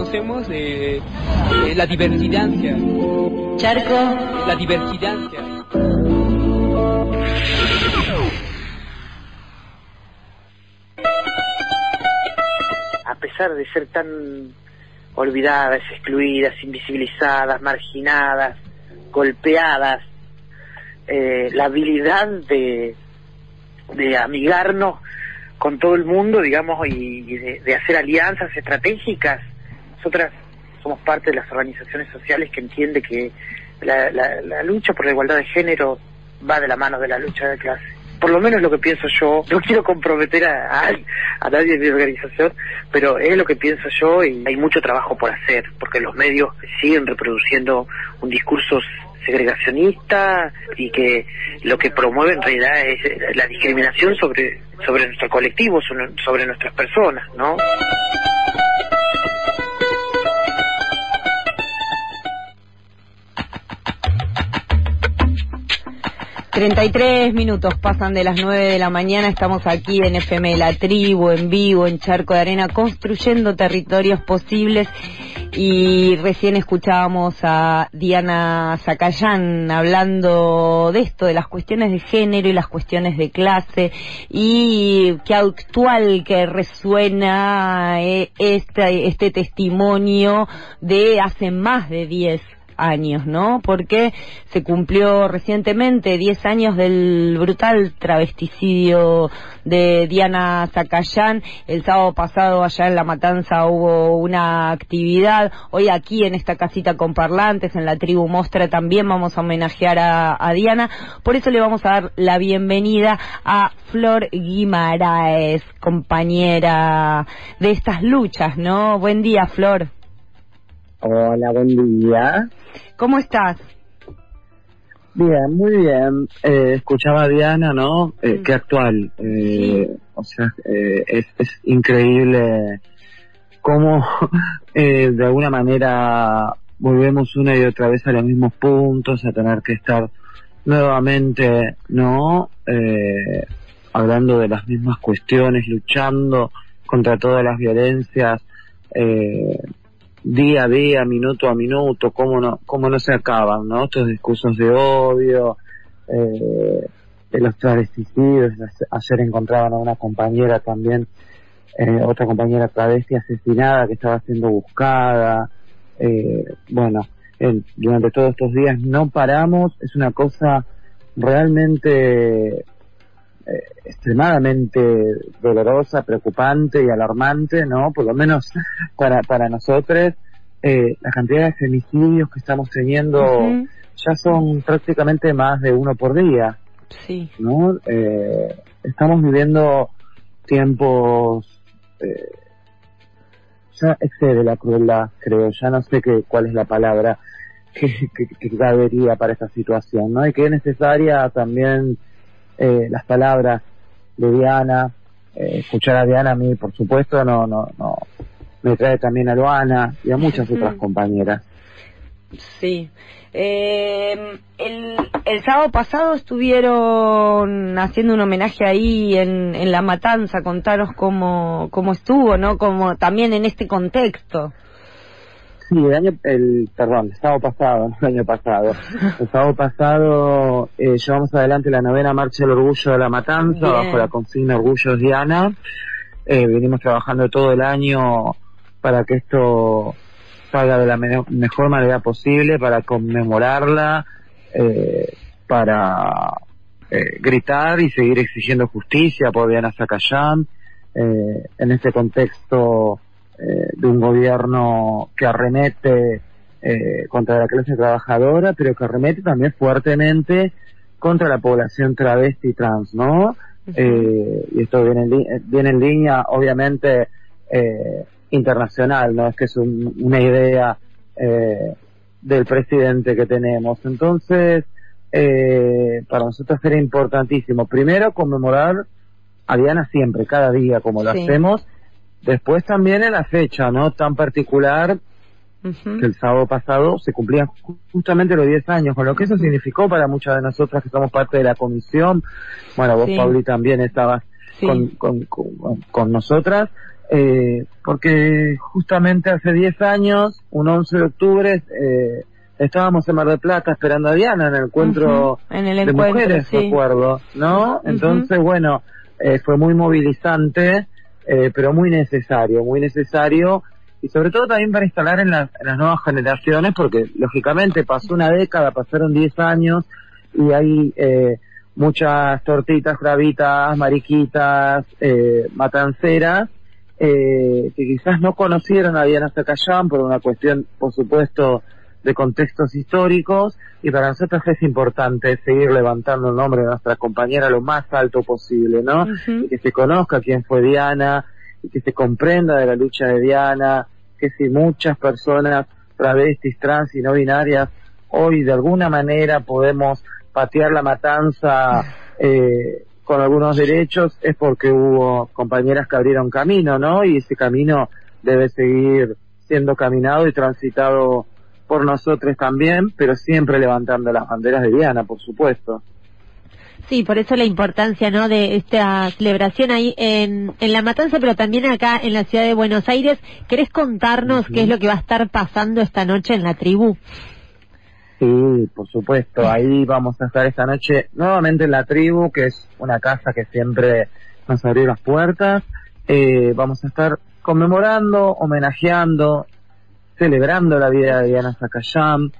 conocemos la diversidad. Charco. La diversidad. A pesar de ser tan olvidadas, excluidas, invisibilizadas, marginadas, golpeadas, la habilidad de amigarnos con todo el mundo, digamos, y de hacer alianzas estratégicas. Nosotras somos parte de las organizaciones sociales que entiende que la lucha por la igualdad de género va de la mano de la lucha de clase. Por lo menos lo que pienso yo. No quiero comprometer a nadie de mi organización, pero es lo que pienso yo, y hay mucho trabajo por hacer, porque los medios siguen reproduciendo un discurso segregacionista y que lo que promueve en realidad es la discriminación sobre nuestro colectivo, sobre nuestras personas, ¿no? ...33 pasan de las 9 de la mañana... ...estamos aquí en FM La Tribu... ...en vivo, en Charco de Arena... ...construyendo territorios posibles... ...y recién escuchábamos a Diana Zacayán... ...hablando de esto, de las cuestiones de género... ...y las cuestiones de clase... ...y qué actual que resuena... este testimonio... ...de hace más de 10 años, ¿no? Porque se cumplió recientemente 10 años del brutal travesticidio de Diana Zacayán. El sábado pasado allá en La Matanza hubo una actividad. Hoy aquí en esta casita con parlantes, en la Tribu Mostra, también vamos a homenajear a Diana. Por eso le vamos a dar la bienvenida a Flor Guimaraes, compañera de estas luchas, ¿no? Buen día, Flor. Hola, buen día. ¿Cómo estás? Bien, muy bien. Escuchaba a Diana, ¿no? Qué actual. Sí. O sea, es increíble cómo de alguna manera volvemos una y otra vez a los mismos puntos, a tener que estar nuevamente, ¿no? Hablando de las mismas cuestiones, luchando contra todas las violencias, día a día, minuto a minuto, cómo no se acaban, ¿no? Estos discursos de odio, de los travesticidios. Ayer encontraban a una compañera también, otra compañera travesti asesinada que estaba siendo buscada. Bueno, durante todos estos días no paramos. Es una cosa realmente extremadamente dolorosa, preocupante y alarmante, ¿no? Por lo menos para nosotros, la cantidad de femicidios que estamos teniendo ya son prácticamente más de uno por día. Sí. ¿No? Estamos viviendo tiempos, ya excede la crueldad, creo, ya no sé cuál es la palabra que cabería para esta situación, ¿no? Y que es necesaria también las palabras de Diana. Escuchar a Diana a mí, por supuesto, no me trae también a Luana y a muchas otras compañeras. Sí. El sábado pasado estuvieron haciendo un homenaje ahí en La Matanza. Contaros cómo estuvo, ¿no? Como también en este contexto. Sí, el sábado pasado, no el año pasado. El sábado pasado llevamos adelante la 9ª Marcha del Orgullo de La Matanza. Bien. Bajo la consigna Orgullo Diana. Venimos trabajando todo el año para que esto salga de la mejor manera posible, para conmemorarla, para gritar y seguir exigiendo justicia por Diana Zacayán, en este contexto de un gobierno que arremete contra la clase trabajadora, pero que arremete también fuertemente contra la población travesti y trans, ¿no? Y esto viene en línea, obviamente, internacional, ¿no? Es que es una idea del presidente que tenemos. Entonces, para nosotros era importantísimo, primero, conmemorar a Diana siempre, cada día, como lo hacemos. Después también en la fecha, ¿no? Tan particular, que el sábado pasado se cumplían justamente los 10 años, con lo que eso significó para muchas de nosotras que somos parte de la comisión. Bueno, vos, Pauli, también estabas con nosotras. porque justamente hace 10 años, un 11 de octubre, estábamos en Mar del Plata esperando a Diana en el encuentro, en el de encuentro, mujeres, sí. recuerdo, ¿no? Entonces, bueno, fue muy movilizante, pero muy necesario, y sobre todo también para instalar en las nuevas generaciones, porque lógicamente pasó una década, pasaron 10 años, y hay muchas tortitas, bravitas, mariquitas, matanceras, que quizás no conocieron a Diana Zacayán por una cuestión, por supuesto, de contextos históricos, y para nosotros es importante seguir levantando el nombre de nuestra compañera lo más alto posible, ¿no? Y que se conozca quién fue Diana, y que se comprenda de la lucha de Diana, que si muchas personas travestis, trans y no binarias hoy de alguna manera podemos patear la matanza con algunos derechos, es porque hubo compañeras que abrieron camino, ¿no? Y ese camino debe seguir siendo caminado y transitado por nosotros también, pero siempre levantando las banderas de Diana, por supuesto. Sí, por eso la importancia, ¿no?, de esta celebración ahí en La Matanza, pero también acá en la ciudad de Buenos Aires. ¿Querés contarnos qué es lo que va a estar pasando esta noche en la tribu? Sí, por supuesto, ahí vamos a estar esta noche nuevamente en la tribu, que es una casa que siempre nos abrió las puertas. Vamos a estar conmemorando, homenajeando, celebrando la vida de Diana Zacayán,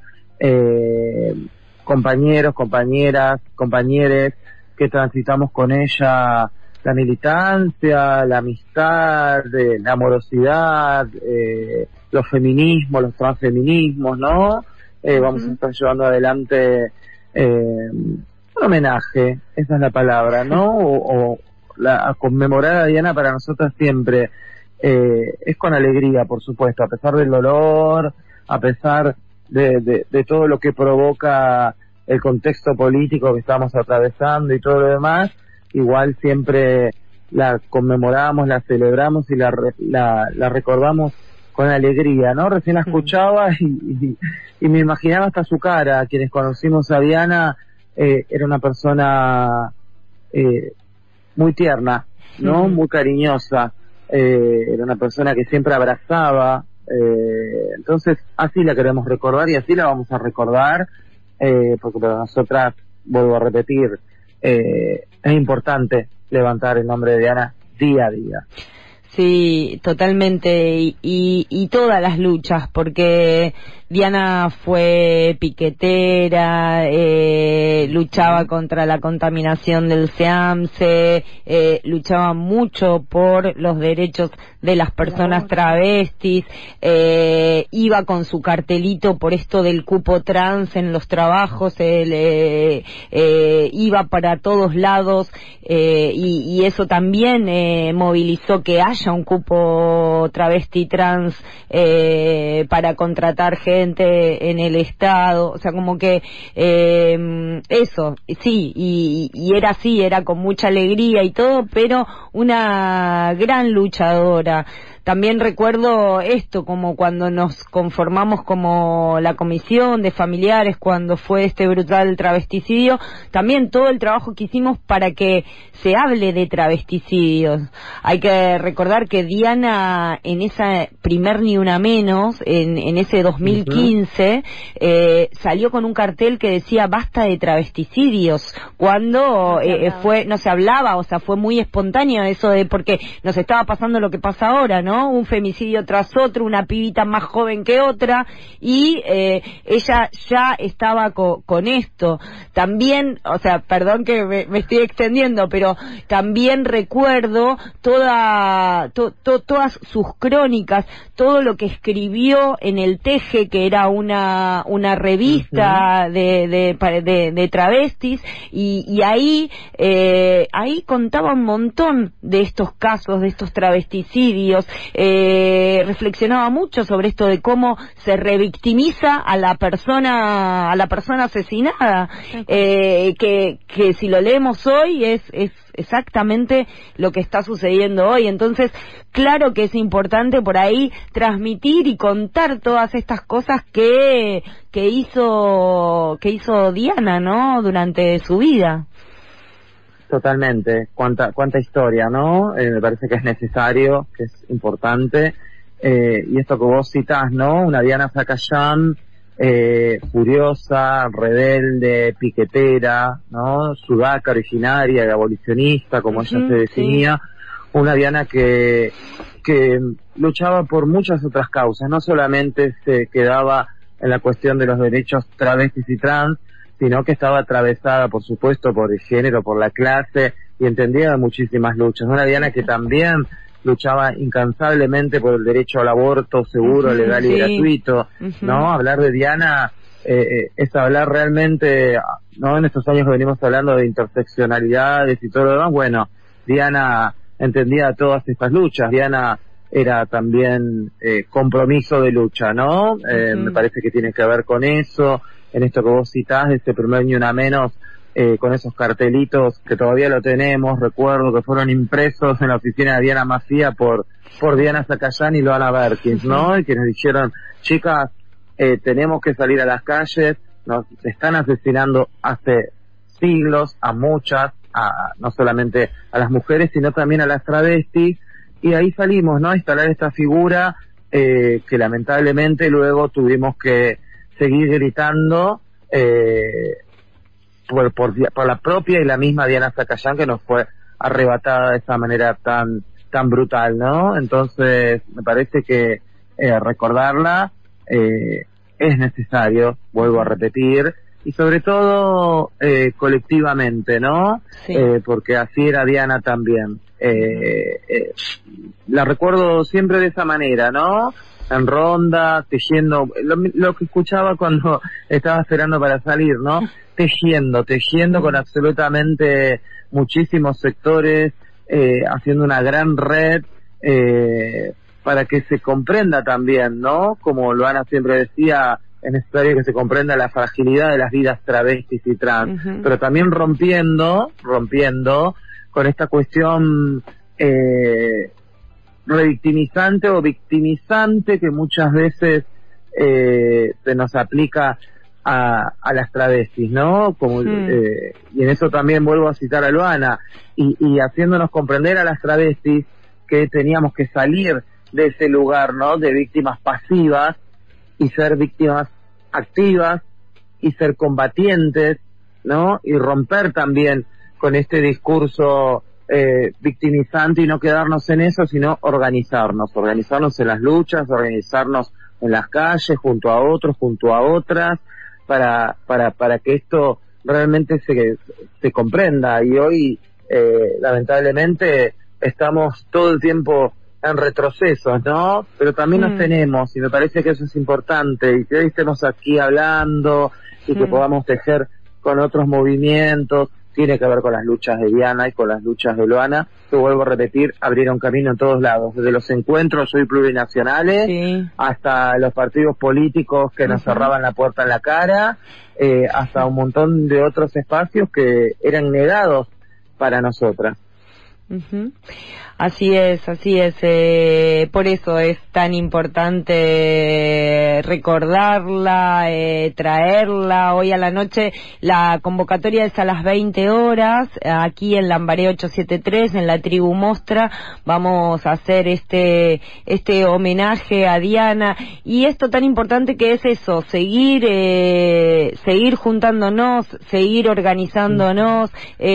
compañeros, compañeras, compañeres que transitamos con ella la militancia, la amistad, la amorosidad, los feminismos, los transfeminismos, ¿no? Vamos a estar llevando adelante un homenaje, esa es la palabra, ¿no? A conmemorar a Diana para nosotras siempre es con alegría, por supuesto, a pesar del dolor, a pesar de todo lo que provoca el contexto político que estamos atravesando y todo lo demás, igual siempre la conmemoramos, la celebramos y la recordamos con alegría, ¿no? Recién la escuchaba y me imaginaba hasta su cara. Quienes conocimos a Diana, era una persona muy tierna, ¿no? Muy cariñosa, era una persona que siempre abrazaba, entonces así la queremos recordar y así la vamos a recordar, porque para nosotras, vuelvo a repetir, es importante levantar el nombre de Diana día a día. Sí, totalmente, y todas las luchas, porque Diana fue piquetera, luchaba contra la contaminación del SEAMSE, luchaba mucho por los derechos de las personas travestis, iba con su cartelito por esto del cupo trans en los trabajos, iba para todos lados, y eso también movilizó que haya un cupo travesti trans para contratar gente en el Estado, o sea, como que eso, sí, y era así, era con mucha alegría y todo, pero una gran luchadora. También recuerdo esto, como cuando nos conformamos como la comisión de familiares, cuando fue este brutal travesticidio, también todo el trabajo que hicimos para que se hable de travesticidios. Hay que recordar que Diana, en esa primer Ni Una Menos, en ese 2015, salió con un cartel que decía basta de travesticidios, cuando no se hablaba, o sea, fue muy espontáneo eso de, porque nos estaba pasando lo que pasa ahora, ¿no? Un femicidio tras otro, una pibita más joven que otra, y ella ya estaba con esto. También, o sea, perdón que me estoy extendiendo, pero también recuerdo todas sus crónicas, todo lo que escribió en el Teje, que era una revista de travestis, y ahí contaba un montón de estos casos, de estos travesticidios. Reflexionaba mucho sobre esto de cómo se revictimiza a la persona asesinada, que si lo leemos hoy es exactamente lo que está sucediendo hoy. Entonces, claro que es importante por ahí transmitir y contar todas estas cosas que hizo Diana, ¿no?, durante su vida. Totalmente, cuánta historia, ¿no? Me parece que es necesario, que es importante, y esto que vos citás, ¿no? Una Diana Zacayán, furiosa, rebelde, piquetera, ¿no? Sudaca originaria y abolicionista, como ella se definía, una Diana que luchaba por muchas otras causas, no solamente se quedaba en la cuestión de los derechos travestis y trans, sino que estaba atravesada, por supuesto, por el género, por la clase, y entendía muchísimas luchas. Una Diana que también luchaba incansablemente por el derecho al aborto seguro, legal y gratuito, ¿no? Hablar de Diana es hablar realmente, ¿no? En estos años que venimos hablando de interseccionalidades y todo lo demás, bueno, Diana entendía todas estas luchas. Diana era también compromiso de lucha, ¿no? Me parece que tiene que ver con eso, en esto que vos citás, de ese primer Ni Una Menos, con esos cartelitos que todavía lo tenemos, recuerdo que fueron impresos en la oficina de Diana Mafía por Diana Zacayán y Loana Berkins, ¿no? Y que nos dijeron, chicas, tenemos que salir a las calles, nos están asesinando hace siglos a muchas, no solamente a las mujeres, sino también a las travestis, y ahí salimos, ¿no? A instalar esta figura que lamentablemente luego tuvimos que seguir gritando por la propia y la misma Diana Zacayán, que nos fue arrebatada de esa manera tan brutal, ¿no? Entonces me parece que recordarla es necesario, vuelvo a repetir, y sobre todo colectivamente, ¿no? Sí. Porque así era Diana también. La recuerdo siempre de esa manera, ¿no? En ronda, tejiendo, lo que escuchaba cuando estaba esperando para salir, ¿no? Tejiendo con absolutamente muchísimos sectores, haciendo una gran red, para que se comprenda también, ¿no? Como Loana siempre decía, es necesario que se comprenda la fragilidad de las vidas travestis y trans, pero también rompiendo con esta cuestión revictimizante o victimizante que muchas veces se nos aplica a las travestis, ¿no? Como, y en eso también vuelvo a citar a Loana, y haciéndonos comprender a las travestis que teníamos que salir de ese lugar, ¿no? De víctimas pasivas y ser víctimas activas y ser combatientes, ¿no? Y romper también con este discurso victimizante y no quedarnos en eso, sino organizarnos en las luchas, organizarnos en las calles, junto a otros, junto a otras, para que esto realmente se comprenda. Y hoy, lamentablemente, estamos todo el tiempo en retrocesos, ¿no? Pero también nos tenemos, y me parece que eso es importante, y que hoy estemos aquí hablando, y que podamos tejer con otros movimientos. Tiene que ver con las luchas de Diana y con las luchas de Loana, que vuelvo a repetir, abrieron camino en todos lados, desde los encuentros hoy plurinacionales, hasta los partidos políticos que nos cerraban la puerta en la cara, hasta un montón de otros espacios que eran negados para nosotras. Así es, por eso es tan importante recordarla, traerla. Hoy a la noche la convocatoria es a las 20 horas, aquí en Lambaré 873, en la Tribu Mostra. Vamos a hacer este homenaje a Diana, y esto tan importante que es eso, seguir juntándonos, seguir organizándonos,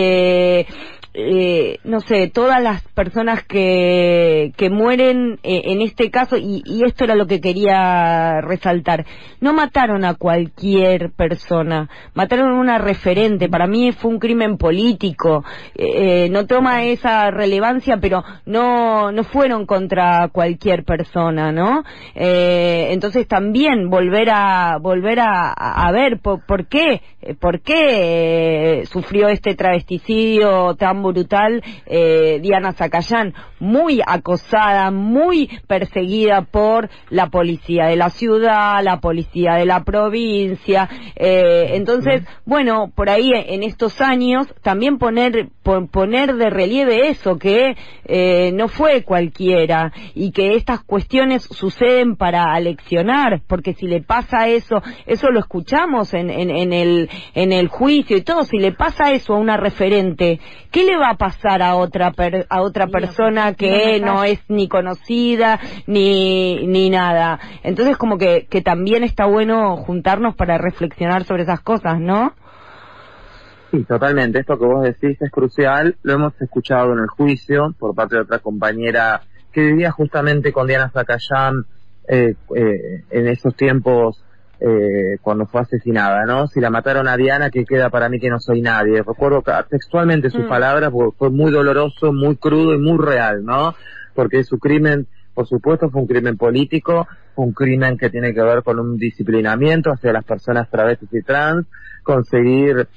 no sé, todas las personas que mueren en este caso, y esto era lo que quería resaltar, no mataron a cualquier persona, mataron a una referente. Para mí fue un crimen político, no toma esa relevancia, pero no fueron contra cualquier persona, ¿no? Entonces también volver a ver por qué sufrió este travesticidio tan brutal Diana Zacayán, muy acosada, muy perseguida por la policía de la ciudad, la policía de la provincia. Entonces, bueno, por ahí en estos años también poner de relieve eso, que no fue cualquiera y que estas cuestiones suceden para aleccionar, porque si le pasa eso lo escuchamos en el juicio y todo, si le pasa eso a una referente, ¿qué le va a pasar a otra persona que no es ni conocida ni nada? Entonces como que también está bueno juntarnos para reflexionar sobre esas cosas, ¿no? Sí, totalmente. Esto que vos decís es crucial. Lo hemos escuchado en el juicio por parte de otra compañera que vivía justamente con Diana Zacayán en esos tiempos cuando fue asesinada, ¿no? Si la mataron a Diana, ¿qué queda para mí que no soy nadie? Recuerdo textualmente sus palabras, porque fue muy doloroso, muy crudo y muy real, ¿no? Porque su crimen, por supuesto, fue un crimen político, un crimen que tiene que ver con un disciplinamiento hacia las personas travestis y trans, conseguir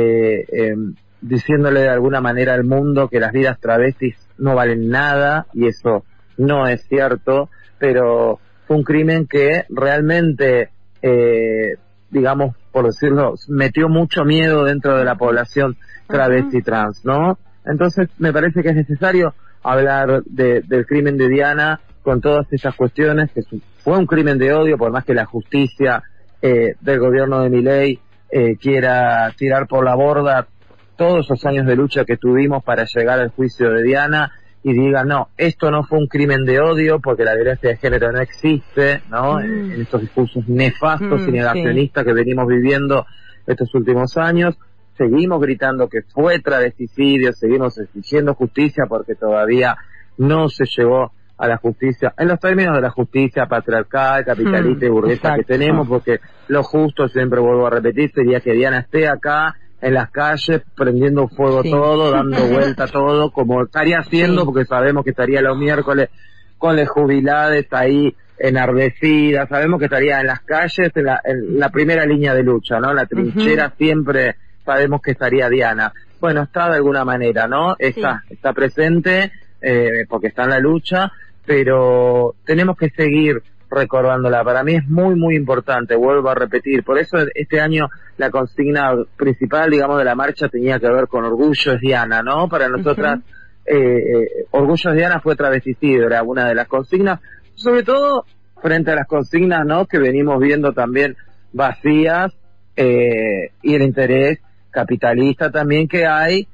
diciéndole de alguna manera al mundo que las vidas travestis no valen nada, y eso no es cierto, pero fue un crimen que realmente, digamos, por decirlo, metió mucho miedo dentro de la población travesti trans, ¿no? Entonces me parece que es necesario hablar del crimen de Diana con todas esas cuestiones, que fue un crimen de odio, por más que la justicia del gobierno de Milei quiera tirar por la borda todos esos años de lucha que tuvimos para llegar al juicio de Diana y diga, no, esto no fue un crimen de odio porque la violencia de género no existe, ¿no? En estos discursos nefastos y negacionistas que venimos viviendo estos últimos años. Seguimos gritando que fue travesticidio, seguimos exigiendo justicia porque todavía no se llegó a la justicia, en los términos de la justicia patriarcal, capitalista y burguesa que tenemos, porque lo justo, siempre vuelvo a repetir, sería que Diana esté acá en las calles prendiendo fuego todo, dando vuelta todo, como estaría haciendo, porque sabemos que estaría los miércoles con las jubiladas ahí enardecidas, sabemos que estaría en las calles, en la primera línea de lucha, ¿no? En la trinchera siempre sabemos que estaría Diana. Bueno, está de alguna manera, ¿no? Está presente, porque está en la lucha, pero tenemos que seguir recordándola. Para mí es muy, muy importante, vuelvo a repetir. Por eso este año la consigna principal, digamos, de la marcha tenía que ver con Orgullo es Diana, ¿no? Para nosotras, Orgullo es Diana fue travesticidio, era una de las consignas, sobre todo frente a las consignas, ¿no?, que venimos viendo también vacías, y el interés capitalista también que hay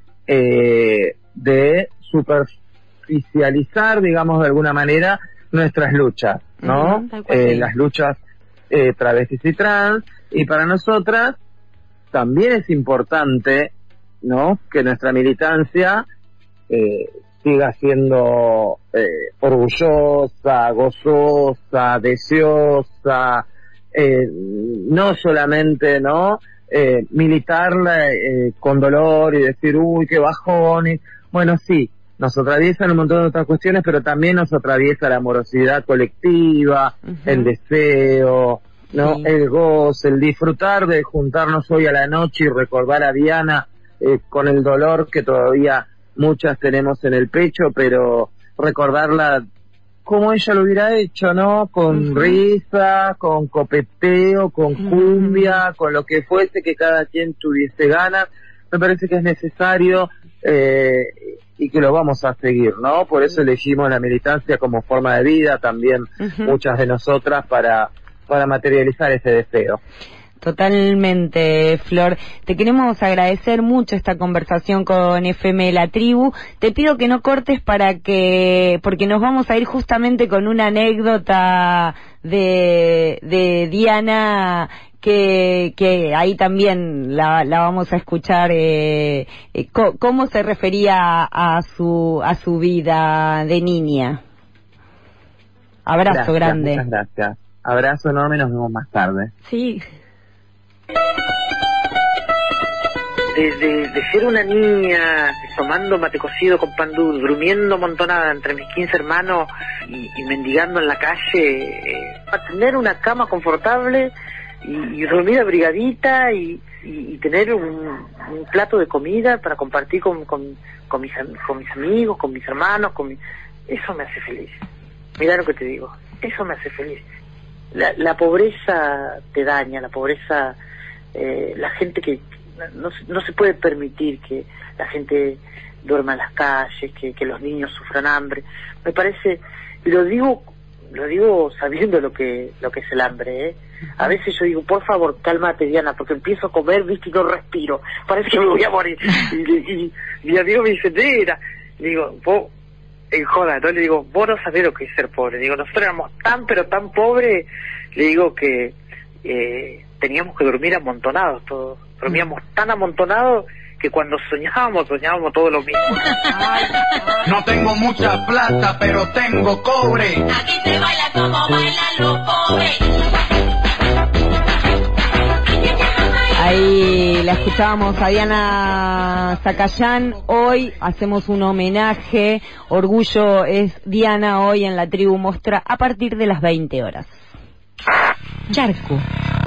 de superficializar, digamos, de alguna manera nuestras luchas, ¿no? Las luchas travestis y trans, y para nosotras también es importante, ¿no?, que nuestra militancia siga siendo orgullosa, gozosa, deseosa, no solamente, ¿no?, militar con dolor y decir, uy, qué bajón. Bueno, sí, nos atraviesan un montón de otras cuestiones, pero también nos atraviesa la amorosidad colectiva, el deseo, ¿no?, el goce, el disfrutar de juntarnos hoy a la noche y recordar a Diana con el dolor que todavía muchas tenemos en el pecho, pero recordarla como ella lo hubiera hecho, ¿no? Con risa, con copeteo, con cumbia, con lo que fuese, que cada quien tuviese ganas. Me parece que es necesario y que lo vamos a seguir, ¿no? Por eso elegimos la militancia como forma de vida también, muchas de nosotras, para materializar ese deseo. Totalmente, Flor. Te queremos agradecer mucho esta conversación con FM La Tribu. Te pido que no cortes porque nos vamos a ir justamente con una anécdota de Diana que ahí también la vamos a escuchar, cómo se refería a su vida de niña. Abrazo grande. Muchas gracias. Abrazo enorme, nos vemos más tarde. Sí. De ser una niña tomando mate cocido con pan dulce, durmiendo amontonada entre mis 15 hermanos y mendigando en la calle, a tener una cama confortable y dormir abrigadita y y tener un plato de comida para compartir con mis amigos, con mis hermanos, eso me hace feliz. Mirá lo que te digo, eso me hace feliz. La pobreza te daña, la pobreza, la gente que no se puede permitir que la gente duerma en las calles, que los niños sufran hambre. Me parece, y lo digo sabiendo lo que es el hambre, ¿eh? A veces yo digo, por favor, cálmate, Diana, porque empiezo a comer, viste, y no respiro, parece que me voy a morir. Y mi amigo me dice, Nena, le digo, vos, en joda, ¿no? Le digo, vos no sabés lo que es ser pobre. Le digo, nosotros éramos tan, pero tan pobres, le digo que teníamos que dormir amontonados todos. Dormíamos tan amontonados que cuando soñábamos todo lo mismo. No tengo mucha plata, pero tengo cobre. Aquí se baila como bailan los pobres. Ahí la escuchábamos a Diana Zacayán. Hoy hacemos un homenaje. Orgullo es Diana hoy en la Tribu Mostra a partir de las 20 horas. Charco.